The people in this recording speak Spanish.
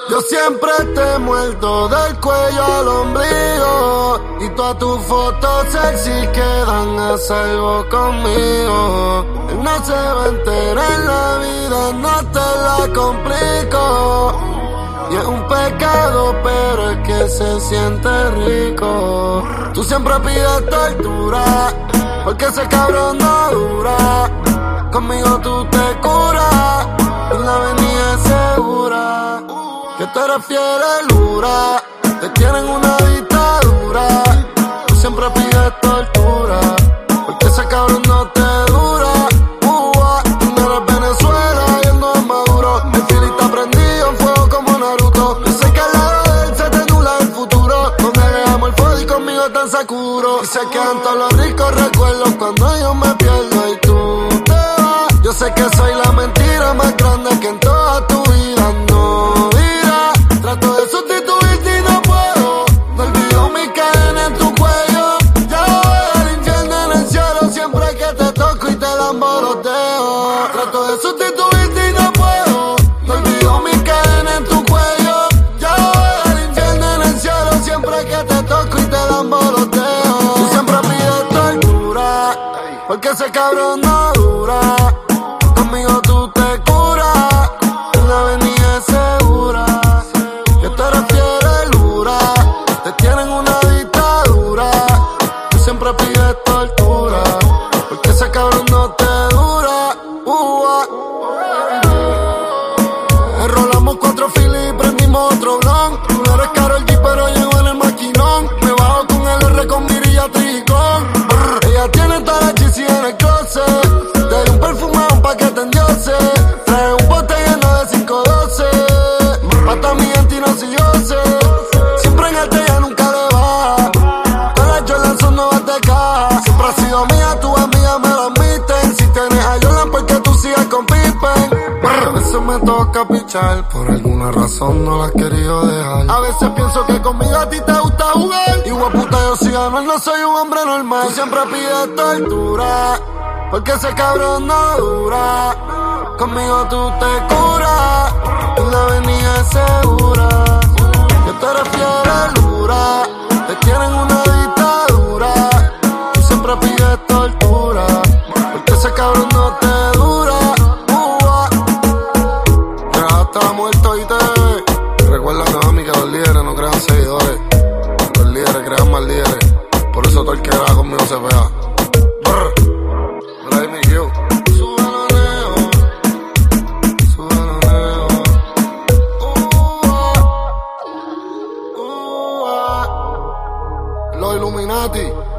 Yo siempre te muerdo del cuello al ombligo y todas tus fotos sexy quedan a salvo conmigo. Él no se va a enterar en la vida, no te la complico. Y es un pecado, pero es que se siente rico. Tú siempre pides tortura, porque ese cabrón no dura. Conmigo tú te curas, y la avenida es segura. Que tú eres fiel lura, te tienen una dictadura. Tú siempre pides tortura, porque ese cabrón no te dura. Tú no eres Venezuela y él no es Maduro. El fili está prendido en fuego como Naruto. Yo sé que al lado de él se te nubla el futuro. Donde dejamos el fuego y conmigo tan Sakuro. Y se quedan todos los ricos recuerdos cuando yo me pierdo y tú te vas. Yo sé que soy la mentira más grande que en toda tu vida no dirá. Trato de sustituirte y no puedo. No olvido mi cadena en tu cuello. Ya voy al infierno en el cielo siempre que te toco y te lambo los dedos. Trato de sustituirte y no puedo. No olvido mi cadena en tu cuello. Ya voy al infierno en el cielo siempre que te toco y te lambo los dedos. Tú siempre pides tortura, porque ese cabrón no dura. Conmigo tú te curas, en la avenida es segura. Que tú eres fiel lura, te tienen una dictadura. Tú siempre pides tortura, porque ese cabrón no te dura. Enrolamos 4 filis y prendimos otro blon. Tú no eres Karol G pero llego en el maquinón. Me bajo con el R con mirilla tricón. Ella tiene toda la GC en el closet. Te di un perfume a un paquete en Dioses. Trae un bote lleno de 512. Mata a mi gente y no si yo sé. Siempre en alta ella nunca le baja. Todas las Jordan son nuevas de caja. Siempre has sido mía, tus amigas me lo admiten. Si tienes a Jordan porque tú sigas con Pippen. A veces me toca pichar, por alguna razón no la has querido dejar. A veces pienso que conmigo a ti te gusta jugar. Y puta yo si gano, no soy un hombre normal. Tú siempre pides tortura, porque ese cabrón no dura. Conmigo tú te curas, en la avenida es segura. Que tú eres fiel lura, te tienen una dictadura. Tú siempre pides tortura, porque ese cabrón no te dura. Ya está muerto y te recuerda a mí que los líderes no crean seguidores. Los líderes crean más líderes. Por eso todo el que graba conmigo se pega. Los Illuminati.